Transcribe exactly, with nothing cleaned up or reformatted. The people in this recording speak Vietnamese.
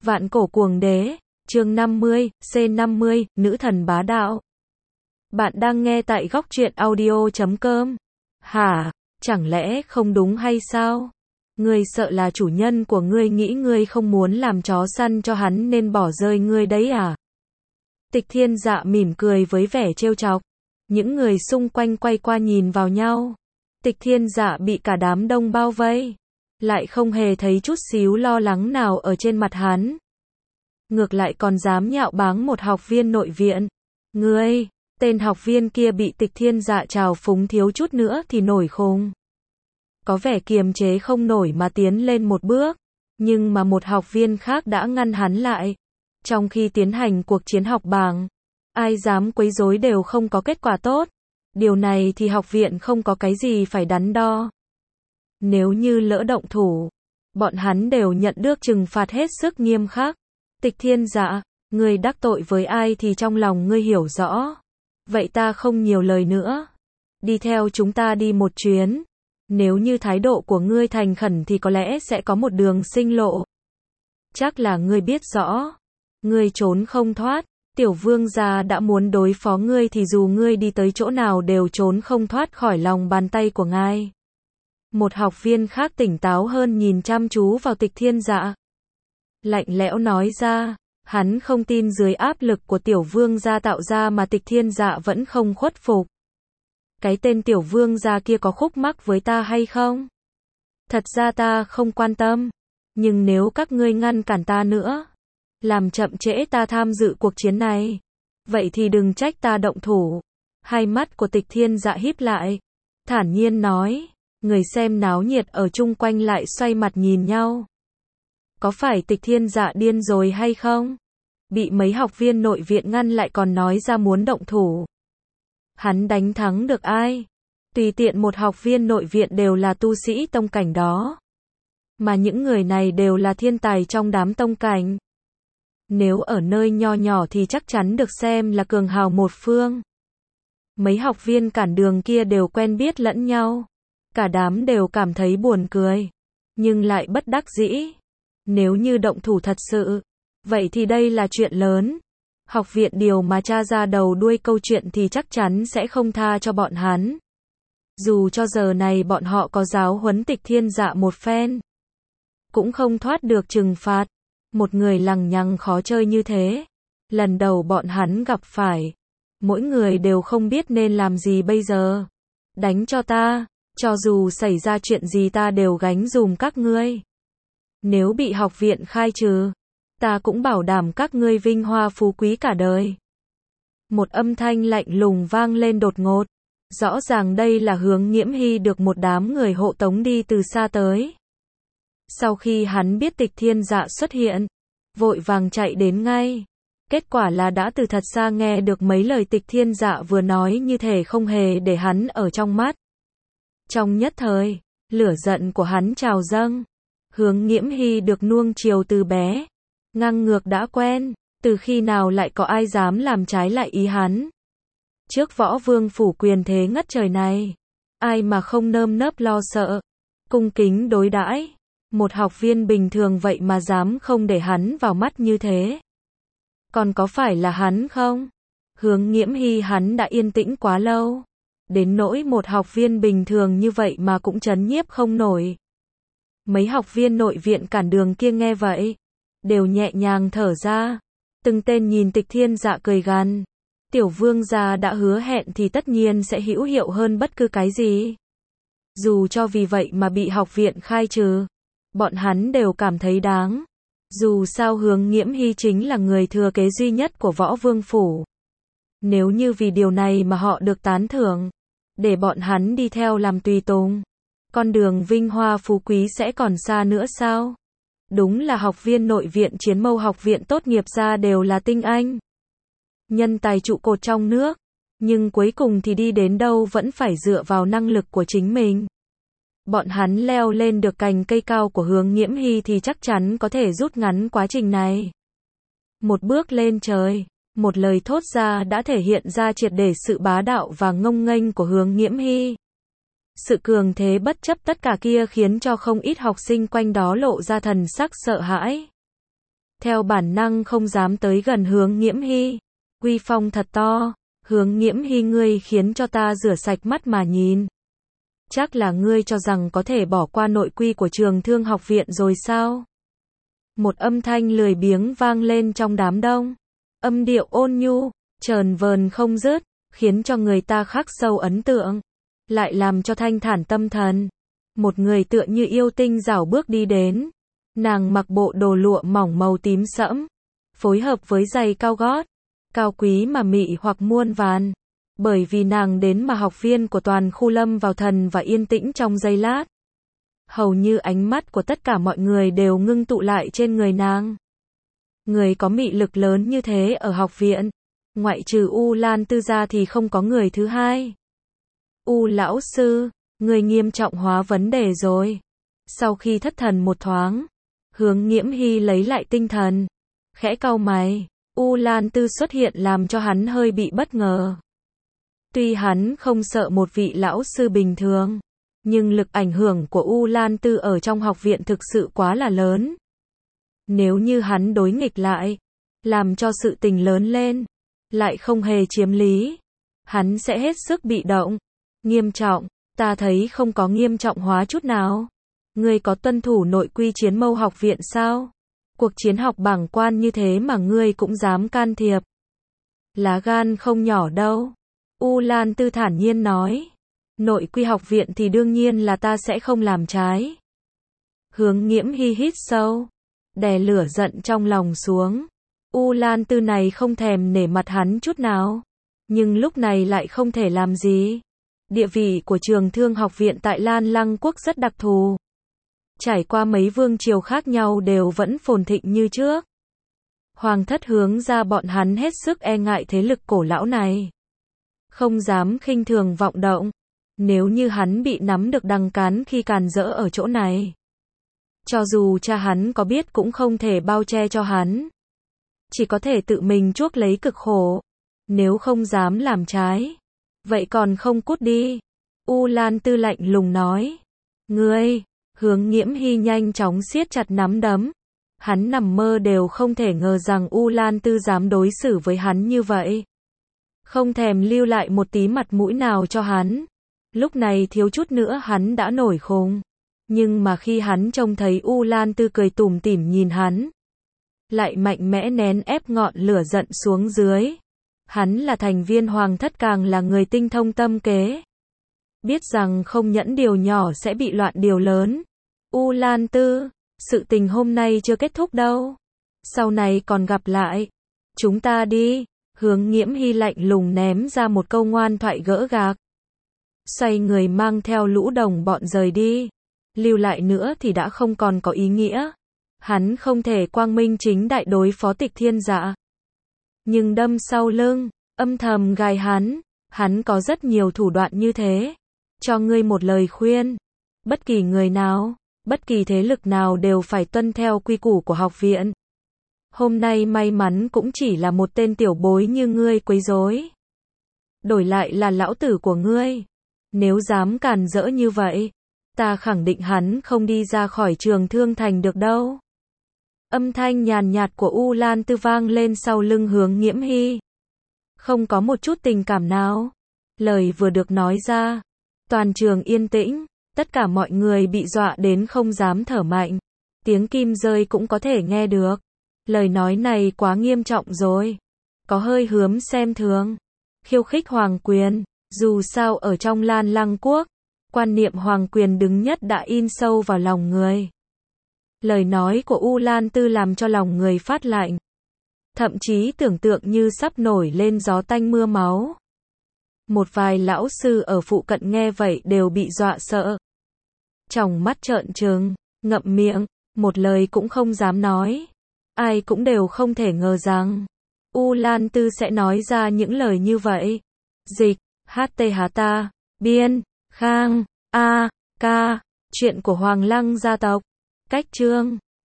Vạn cổ cuồng đế, chương năm mươi, C năm mươi, nữ thần bá đạo. Bạn đang nghe tại góc truyện audio chấm com. Hả, chẳng lẽ không đúng hay sao? Ngươi sợ là chủ nhân của ngươi nghĩ ngươi không muốn làm chó săn cho hắn nên bỏ rơi ngươi đấy à? Tịch Thiên Dạ mỉm cười với vẻ trêu chọc. Những người xung quanh quay qua nhìn vào nhau. Tịch Thiên Dạ bị cả đám đông bao vây, lại không hề thấy chút xíu lo lắng nào ở trên mặt hắn. Ngược lại còn dám nhạo báng một học viên nội viện. Ngươi, tên học viên kia bị Tịch Thiên Dạ trào phúng thiếu chút nữa thì nổi khùng. Có vẻ kiềm chế không nổi mà tiến lên một bước, nhưng mà một học viên khác đã ngăn hắn lại. Trong khi tiến hành cuộc chiến học bảng, ai dám quấy rối đều không có kết quả tốt. Điều này thì học viện không có cái gì phải đắn đo. Nếu như lỡ động thủ, bọn hắn đều nhận được trừng phạt hết sức nghiêm khắc. Tịch Thiên Dạ, ngươi đắc tội với ai thì trong lòng ngươi hiểu rõ. Vậy ta không nhiều lời nữa. Đi theo chúng ta đi một chuyến. Nếu như thái độ của ngươi thành khẩn thì có lẽ sẽ có một đường sinh lộ. Chắc là ngươi biết rõ. Ngươi trốn không thoát. Tiểu vương gia đã muốn đối phó ngươi thì dù ngươi đi tới chỗ nào đều trốn không thoát khỏi lòng bàn tay của ngài. Một học viên khác tỉnh táo hơn nhìn chăm chú vào Tịch Thiên Dạ. Lạnh lẽo nói ra, hắn không tin dưới áp lực của tiểu vương gia tạo ra mà Tịch Thiên Dạ vẫn không khuất phục. Cái tên tiểu vương gia kia có khúc mắc với ta hay không? Thật ra ta không quan tâm, nhưng nếu các ngươi ngăn cản ta nữa, làm chậm trễ ta tham dự cuộc chiến này, vậy thì đừng trách ta động thủ. Hai mắt của Tịch Thiên Dạ híp lại, thản nhiên nói. Người xem náo nhiệt ở chung quanh lại xoay mặt nhìn nhau. Có phải Tịch Thiên Dạ điên rồi hay không? Bị mấy học viên nội viện ngăn lại còn nói ra muốn động thủ. Hắn đánh thắng được ai? Tùy tiện một học viên nội viện đều là tu sĩ tông cảnh đó. Mà những người này đều là thiên tài trong đám tông cảnh. Nếu ở nơi nho nhỏ thì chắc chắn được xem là cường hào một phương. Mấy học viên cản đường kia đều quen biết lẫn nhau. Cả đám đều cảm thấy buồn cười, nhưng lại bất đắc dĩ. Nếu như động thủ thật sự, vậy thì đây là chuyện lớn. Học viện điều mà tra ra đầu đuôi câu chuyện thì chắc chắn sẽ không tha cho bọn hắn. Dù cho giờ này bọn họ có giáo huấn Tịch Thiên Dạ một phen, cũng không thoát được trừng phạt. Một người lằng nhằng khó chơi như thế, lần đầu bọn hắn gặp phải, mỗi người đều không biết nên làm gì bây giờ. Đánh cho ta. Cho dù xảy ra chuyện gì ta đều gánh dùm các ngươi. Nếu bị học viện khai trừ, ta cũng bảo đảm các ngươi vinh hoa phú quý cả đời. Một âm thanh lạnh lùng vang lên đột ngột. Rõ ràng đây là Hướng Nghiễm Hy được một đám người hộ tống đi từ xa tới. Sau khi hắn biết Tịch Thiên Dạ xuất hiện, vội vàng chạy đến ngay. Kết quả là đã từ thật xa nghe được mấy lời Tịch Thiên Dạ vừa nói như thể không hề để hắn ở trong mắt. Trong nhất thời, lửa giận của hắn trào dâng. Hướng Nghiễm Hy được nuông chiều từ bé, ngang ngược đã quen, từ khi nào lại có ai dám làm trái lại ý hắn. Trước võ vương phủ quyền thế ngất trời này, ai mà không nơm nớp lo sợ, cung kính đối đãi. Một học viên bình thường vậy mà dám không để hắn vào mắt như thế. Còn có phải là hắn không? Hướng Nghiễm Hy hắn đã yên tĩnh quá lâu. Đến nỗi một học viên bình thường như vậy mà cũng trấn nhiếp không nổi. Mấy học viên nội viện cản đường kia nghe vậy, đều nhẹ nhàng thở ra. Từng tên nhìn Tịch Thiên Dạ cười gằn. Tiểu vương gia đã hứa hẹn thì tất nhiên sẽ hữu hiệu hơn bất cứ cái gì. Dù cho vì vậy mà bị học viện khai trừ, bọn hắn đều cảm thấy đáng. Dù sao Hướng Nghiễm Hy chính là người thừa kế duy nhất của võ vương phủ. Nếu như vì điều này mà họ được tán thưởng, để bọn hắn đi theo làm tùy tùng, con đường vinh hoa phú quý sẽ còn xa nữa sao? Đúng là học viên nội viện Chiến Mâu học viện tốt nghiệp ra đều là tinh anh, nhân tài trụ cột trong nước, nhưng cuối cùng thì đi đến đâu vẫn phải dựa vào năng lực của chính mình. Bọn hắn leo lên được cành cây cao của Hướng Nghiễm Hy thì chắc chắn có thể rút ngắn quá trình này. Một bước lên trời, một lời thốt ra đã thể hiện ra triệt để sự bá đạo và ngông nghênh của Hướng Nghiễm Hy. Sự cường thế bất chấp tất cả kia khiến cho không ít học sinh quanh đó lộ ra thần sắc sợ hãi. theo bản năng không dám tới gần Hướng Nghiễm Hy. Uy phong thật to, Hướng Nghiễm Hy ngươi khiến cho ta rửa sạch mắt mà nhìn. Chắc là ngươi cho rằng có thể bỏ qua nội quy của trường Thương học viện rồi sao? Một âm thanh lười biếng vang lên trong đám đông. Âm điệu ôn nhu, chờn vờn không dứt, khiến cho người ta khắc sâu ấn tượng. Lại làm cho thanh thản tâm thần. Một người tựa như yêu tinh rảo bước đi đến. Nàng mặc bộ đồ lụa mỏng màu tím sẫm, phối hợp với giày cao gót, cao quý mà mị hoặc muôn vàn. Bởi vì nàng đến mà học viên của toàn khu lâm vào thần và yên tĩnh trong giây lát. Hầu như ánh mắt của tất cả mọi người đều ngưng tụ lại trên người nàng. Người có mị lực lớn như thế ở học viện, ngoại trừ U Lan Tư ra thì không có người thứ hai. U lão sư, người nghiêm trọng hóa vấn đề rồi. Sau khi thất thần một thoáng, Hướng Nghiễm Hy lấy lại tinh thần, khẽ cau mày. U Lan Tư xuất hiện làm cho hắn hơi bị bất ngờ. Tuy hắn không sợ một vị lão sư bình thường, nhưng lực ảnh hưởng của U Lan Tư ở trong học viện thực sự quá là lớn. Nếu như hắn đối nghịch lại, làm cho sự tình lớn lên, lại không hề chiếm lý, hắn sẽ hết sức bị động. Nghiêm trọng, ta thấy không có nghiêm trọng hóa chút nào. Ngươi có tuân thủ nội quy chiến mâu học viện sao? Cuộc chiến học bảng quan như thế mà ngươi cũng dám can thiệp. Lá gan không nhỏ đâu. U Lan Tư thản nhiên nói. Nội quy học viện thì đương nhiên là ta sẽ không làm trái. Hướng Nghiễm Hy hít sâu, đè lửa giận trong lòng xuống. U Lan Tư này không thèm nể mặt hắn chút nào, nhưng lúc này lại không thể làm gì. Địa vị của trường Thương học viện tại Lan Lăng quốc rất đặc thù. Trải qua mấy vương triều khác nhau đều vẫn phồn thịnh như trước. Hoàng thất Hướng ra bọn hắn hết sức e ngại thế lực cổ lão này. Không dám khinh thường vọng động. Nếu như hắn bị nắm được đằng cán khi càn rỡ ở chỗ này, cho dù cha hắn có biết cũng không thể bao che cho hắn. Chỉ có thể tự mình chuốc lấy cực khổ. Nếu không dám làm trái, vậy còn không cút đi. U Lan Tư lạnh lùng nói. Ngươi, Hướng Nghiễm Hy nhanh chóng siết chặt nắm đấm. Hắn nằm mơ đều không thể ngờ rằng U Lan Tư dám đối xử với hắn như vậy. Không thèm lưu lại một tí mặt mũi nào cho hắn. Lúc này thiếu chút nữa hắn đã nổi khùng. Nhưng mà khi hắn trông thấy U Lan Tư cười tủm tỉm nhìn hắn, lại mạnh mẽ nén ép ngọn lửa giận xuống dưới. Hắn là thành viên hoàng thất, càng là người tinh thông tâm kế. Biết rằng không nhẫn điều nhỏ sẽ bị loạn điều lớn. U Lan Tư, sự tình hôm nay chưa kết thúc đâu. Sau này còn gặp lại. Chúng ta đi. Hướng Nghiễm Hy lạnh lùng ném ra một câu ngoan thoại gỡ gạc. Xoay người mang theo lũ đồng bọn rời đi. Lưu lại nữa thì đã không còn có ý nghĩa. Hắn không thể quang minh chính đại đối phó Tịch Thiên Dạ. Nhưng đâm sau lưng, âm thầm gài hắn. Hắn có rất nhiều thủ đoạn như thế. Cho ngươi một lời khuyên. Bất kỳ người nào, bất kỳ thế lực nào đều phải tuân theo quy củ của học viện. Hôm nay may mắn cũng chỉ là một tên tiểu bối như ngươi quấy rối. Đổi lại là lão tử của ngươi. Nếu dám càn rỡ như vậy, ta khẳng định hắn không đi ra khỏi trường Thương thành được đâu. Âm thanh nhàn nhạt của U Lan Tư vang lên sau lưng Hướng Nghiễm Hy. Không có một chút tình cảm nào. Lời vừa được nói ra, toàn trường yên tĩnh, tất cả mọi người bị dọa đến không dám thở mạnh. Tiếng kim rơi cũng có thể nghe được. Lời nói này quá nghiêm trọng rồi. Có hơi hướm xem thường. Khiêu khích hoàng quyền. Dù sao ở trong Lan Lăng quốc, quan niệm hoàng quyền đứng nhất đã in sâu vào lòng người. Lời nói của U Lan Tư làm cho lòng người phát lạnh. Thậm chí tưởng tượng như sắp nổi lên gió tanh mưa máu. Một vài lão sư ở phụ cận nghe vậy đều bị dọa sợ. Tròng mắt trợn trừng, ngậm miệng, một lời cũng không dám nói. Ai cũng đều không thể ngờ rằng U Lan Tư sẽ nói ra những lời như vậy. Dịch, hát tê há ta, biên, Khang, A, Ca, chuyện của Hoàng Lăng gia tộc. Cách chương